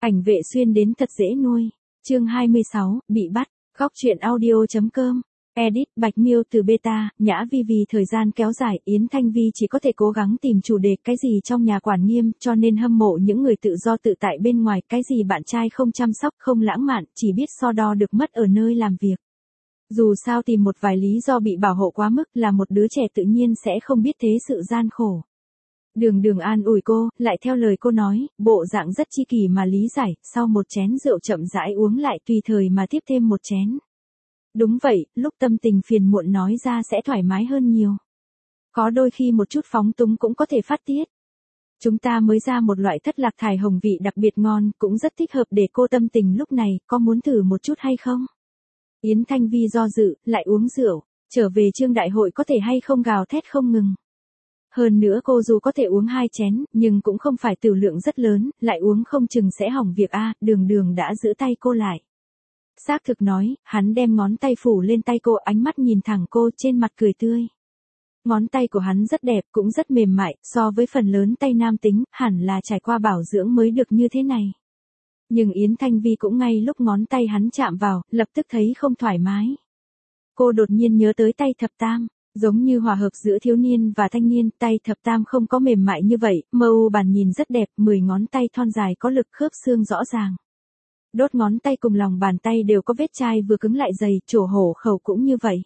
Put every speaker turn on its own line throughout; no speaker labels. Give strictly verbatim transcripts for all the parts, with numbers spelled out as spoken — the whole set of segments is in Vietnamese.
Ảnh vệ xuyên đến thật dễ nuôi. Chương hai mươi sáu, bị bắt. Góc truyện audio.com. Edit Bạch Miêu từ beta, Nhã Vi vì thời gian kéo dài, Yến Thanh Vi chỉ có thể cố gắng tìm chủ đề cái gì trong nhà quản nghiêm, cho nên hâm mộ những người tự do tự tại bên ngoài, cái gì bạn trai không chăm sóc, không lãng mạn, chỉ biết so đo được mất ở nơi làm việc. Dù sao tìm một vài lý do bị bảo hộ quá mức là một đứa trẻ tự nhiên sẽ không biết thế sự gian khổ. Đường Đường an ủi cô, lại theo lời cô nói, bộ dạng rất chi kỷ mà lý giải, sau một chén rượu chậm rãi uống lại tùy thời mà tiếp thêm một chén. Đúng vậy, lúc tâm tình phiền muộn nói ra sẽ thoải mái hơn nhiều. Có đôi khi một chút phóng túng cũng có thể phát tiết. Chúng ta mới ra một loại thất lạc thải hồng vị đặc biệt ngon, cũng rất thích hợp để cô tâm tình lúc này, có muốn thử một chút hay không? Yến Thanh Vi do dự, lại uống rượu, trở về Trương Đại Hội có thể hay không gào thét không ngừng. Hơn nữa cô dù có thể uống hai chén, nhưng cũng không phải tiểu lượng rất lớn, lại uống không chừng sẽ hỏng việc a. Đường Đường đã giữ tay cô lại. Xác thực nói, hắn đem ngón tay phủ lên tay cô, ánh mắt nhìn thẳng cô, trên mặt cười tươi. Ngón tay của hắn rất đẹp, cũng rất mềm mại, so với phần lớn tay nam tính, hẳn là trải qua bảo dưỡng mới được như thế này. Nhưng Yến Thanh Vi cũng ngay lúc ngón tay hắn chạm vào, lập tức thấy không thoải mái. Cô đột nhiên nhớ tới tay thập tam. Giống như hòa hợp giữa thiếu niên và thanh niên, tay thập tam không có mềm mại như vậy, mờ u bàn nhìn rất đẹp, mười ngón tay thon dài có lực khớp xương rõ ràng. Đốt ngón tay cùng lòng bàn tay đều có vết chai vừa cứng lại dày, chỗ hổ khẩu cũng như vậy.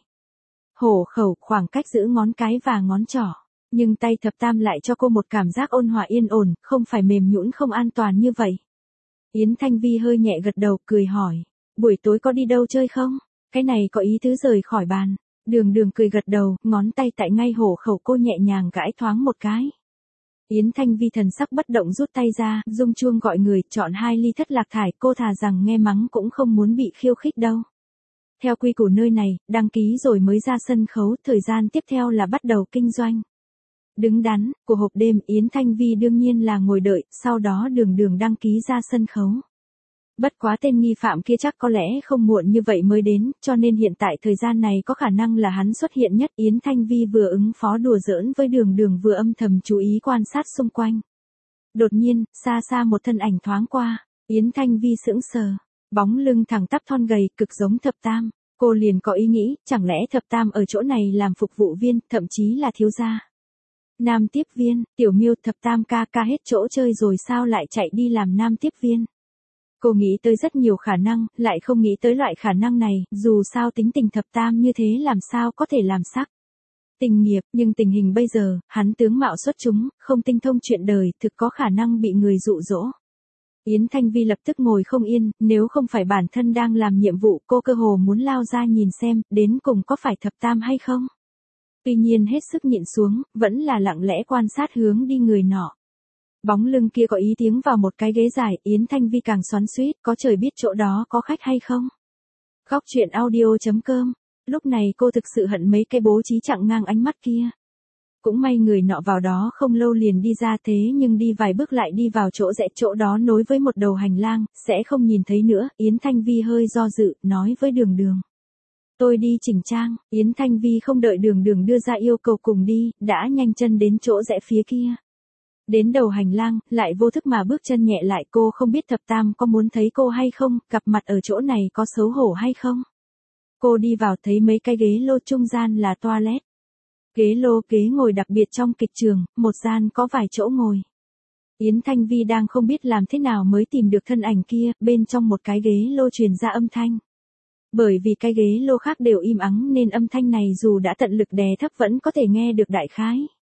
Hổ khẩu, khoảng cách giữa ngón cái và ngón trỏ. Nhưng tay thập tam lại cho cô một cảm giác ôn hòa yên ổn, không phải mềm nhũn không an toàn như vậy. Yến Thanh Vi hơi nhẹ gật đầu, cười hỏi, buổi tối có đi đâu chơi không? Cái này có ý tứ rời khỏi bàn. Đường Đường cười gật đầu, ngón tay tại ngay hổ khẩu cô nhẹ nhàng gãi thoáng một cái. Yến Thanh Vi thần sắc bất động rút tay ra, rung chuông gọi người, chọn hai ly thất lạc thải, cô thà rằng nghe mắng cũng không muốn bị khiêu khích đâu. Theo quy củ nơi này, đăng ký rồi mới ra sân khấu, thời gian tiếp theo là bắt đầu kinh doanh. Đứng đắn, của hộp đêm, Yến Thanh Vi đương nhiên là ngồi đợi, sau đó Đường Đường đăng ký ra sân khấu. Bất quá tên nghi phạm kia chắc có lẽ không muộn như vậy mới đến, cho nên hiện tại thời gian này có khả năng là hắn xuất hiện nhất. Yến Thanh Vi vừa ứng phó đùa giỡn với Đường Đường vừa âm thầm chú ý quan sát xung quanh. Đột nhiên, xa xa một thân ảnh thoáng qua, Yến Thanh Vi sững sờ, bóng lưng thẳng tắp thon gầy, cực giống thập tam. Cô liền có ý nghĩ, chẳng lẽ thập tam ở chỗ này làm phục vụ viên, thậm chí là thiếu gia. Nam tiếp viên, Tiểu Miêu, thập tam ca ca hết chỗ chơi rồi sao lại chạy đi làm nam tiếp viên. Cô nghĩ tới rất nhiều khả năng, lại không nghĩ tới loại khả năng này, dù sao tính tình thập tam như thế làm sao có thể làm sắc. Tình nghiệp, nhưng tình hình bây giờ, hắn tướng mạo xuất chúng, không tinh thông chuyện đời, thực có khả năng bị người dụ dỗ. Yến Thanh Vi lập tức ngồi không yên, nếu không phải bản thân đang làm nhiệm vụ, cô cơ hồ muốn lao ra nhìn xem, đến cùng có phải thập tam hay không. Tuy nhiên hết sức nhịn xuống, vẫn là lặng lẽ quan sát hướng đi người nọ. Bóng lưng kia có ý tiếng vào một cái ghế dài, Yến Thanh Vi càng xoắn xuýt, có trời biết chỗ đó có khách hay không. Góc truyện audio.com. Lúc này cô thực sự hận mấy cái bố trí chặn ngang ánh mắt kia. Cũng may người nọ vào đó không lâu liền đi ra, thế nhưng đi vài bước lại đi vào chỗ rẽ, chỗ đó nối với một đầu hành lang, sẽ không nhìn thấy nữa. Yến Thanh Vi hơi do dự, nói với Đường Đường. Tôi đi chỉnh trang. Yến Thanh Vi không đợi Đường Đường đưa ra yêu cầu cùng đi, đã nhanh chân đến chỗ rẽ phía kia. Đến đầu hành lang, lại vô thức mà bước chân nhẹ lại, cô không biết thập tam có muốn thấy cô hay không, gặp mặt ở chỗ này có xấu hổ hay không. Cô đi vào thấy mấy cái ghế lô, trung gian là toilet. Ghế lô, ghế ngồi đặc biệt trong kịch trường, một gian có vài chỗ ngồi. Yến Thanh Vi đang không biết làm thế nào mới tìm được thân ảnh kia, bên trong một cái ghế lô truyền ra âm thanh. Bởi vì cái ghế lô khác đều im ắng nên âm thanh này dù đã tận lực đè thấp vẫn có thể nghe được đại khái.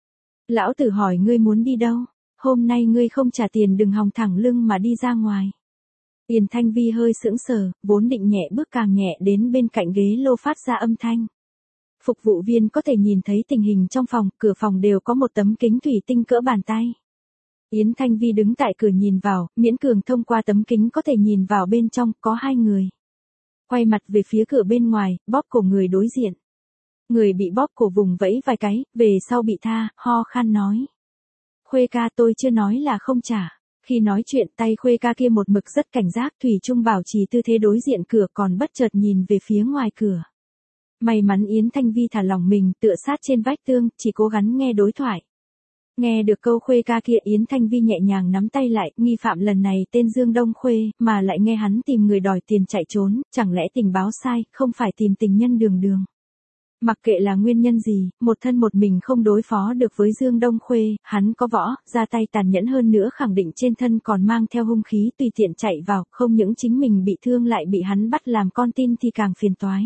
Lão tử hỏi ngươi muốn đi đâu, hôm nay ngươi không trả tiền đừng hòng thẳng lưng mà đi ra ngoài. Yến Thanh Vi hơi sững sờ, vốn định nhẹ bước càng nhẹ đến bên cạnh ghế lô phát ra âm thanh. Phục vụ viên có thể nhìn thấy tình hình trong phòng, cửa phòng đều có một tấm kính thủy tinh cỡ bàn tay. Yến Thanh Vi đứng tại cửa nhìn vào, miễn cường thông qua tấm kính có thể nhìn vào bên trong, có hai người. Quay mặt về phía cửa bên ngoài, bóp cổ người đối diện. Người bị bóp cổ vùng vẫy vài cái, về sau bị tha, ho khan nói. Khuê ca, tôi chưa nói là không trả. Khi nói chuyện, tay Khuê ca kia một mực rất cảnh giác, thủy chung bảo trì tư thế đối diện cửa, còn bất chợt nhìn về phía ngoài cửa. May mắn Yến Thanh Vi thả lỏng mình, tựa sát trên vách tường, chỉ cố gắng nghe đối thoại. Nghe được câu Khuê ca kia Yến Thanh Vi nhẹ nhàng nắm tay lại, nghi phạm lần này tên Dương Đông Khuê, mà lại nghe hắn tìm người đòi tiền chạy trốn, chẳng lẽ tình báo sai, không phải tìm tình nhân Đường Đường. Mặc kệ là nguyên nhân gì, một thân một mình không đối phó được với Dương Đông Khuê, hắn có võ, ra tay tàn nhẫn hơn nữa khẳng định trên thân còn mang theo hung khí tùy tiện chạy vào, không những chính mình bị thương lại bị hắn bắt làm con tin thì càng phiền toái.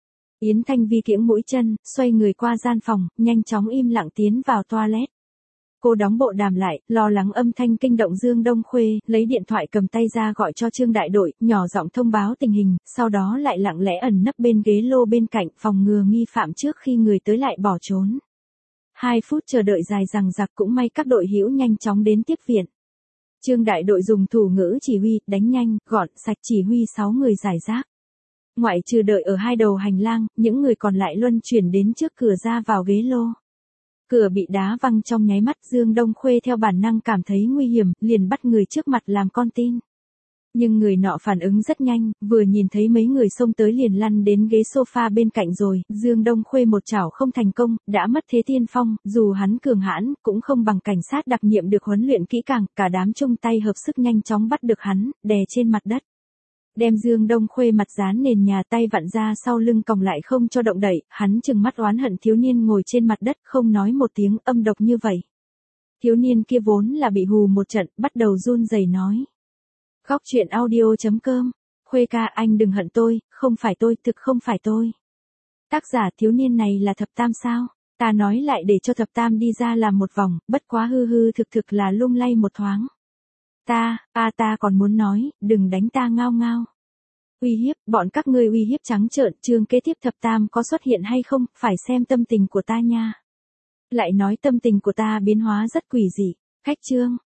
Yến Thanh Vi kiễng mũi chân, xoay người qua gian phòng, nhanh chóng im lặng tiến vào toilet. Cô đóng bộ đàm lại, lo lắng âm thanh kinh động Dương Đông Khuê, lấy điện thoại cầm tay ra gọi cho Trương Đại Đội, nhỏ giọng thông báo tình hình, sau đó lại lặng lẽ ẩn nấp bên ghế lô bên cạnh phòng ngừa nghi phạm trước khi người tới lại bỏ trốn. Hai phút chờ đợi dài dằng dặc cũng may các đội hữu nhanh chóng đến tiếp viện. Trương Đại Đội dùng thủ ngữ chỉ huy, đánh nhanh, gọn, sạch chỉ huy sáu người giải rác. Ngoại trừ đợi ở hai đầu hành lang, những người còn lại luân chuyển đến trước cửa ra vào ghế lô. Cửa bị đá văng trong nháy mắt, Dương Đông Khuê theo bản năng cảm thấy nguy hiểm, liền bắt người trước mặt làm con tin. Nhưng người nọ phản ứng rất nhanh, vừa nhìn thấy mấy người xông tới liền lăn đến ghế sofa bên cạnh rồi, Dương Đông Khuê một chảo không thành công, đã mất thế tiên phong, dù hắn cường hãn, cũng không bằng cảnh sát đặc nhiệm được huấn luyện kỹ càng, cả đám chung tay hợp sức nhanh chóng bắt được hắn, đè trên mặt đất. Đem Dương Đông Khuê mặt dán nền nhà, tay vặn ra sau lưng còng lại không cho động đậy, hắn trừng mắt oán hận thiếu niên ngồi trên mặt đất không nói một tiếng, âm độc như vậy. Thiếu niên kia vốn là bị hù một trận, bắt đầu run rẩy nói. Góc truyện audio chấm com, Khuê ca anh đừng hận tôi, không phải tôi, thực không phải tôi. Tác giả thiếu niên này là Thập Tam sao? Ta nói lại để cho Thập Tam đi ra làm một vòng, bất quá hư hư thực thực là lung lay một thoáng. Ta, a ta còn muốn nói, đừng đánh ta ngao ngao. Uy hiếp, bọn các ngươi uy hiếp trắng trợn, chương kế tiếp Thập Tam có xuất hiện hay không, phải xem tâm tình của ta nha. Lại nói tâm tình của ta biến hóa rất quỷ dị. Khách chương.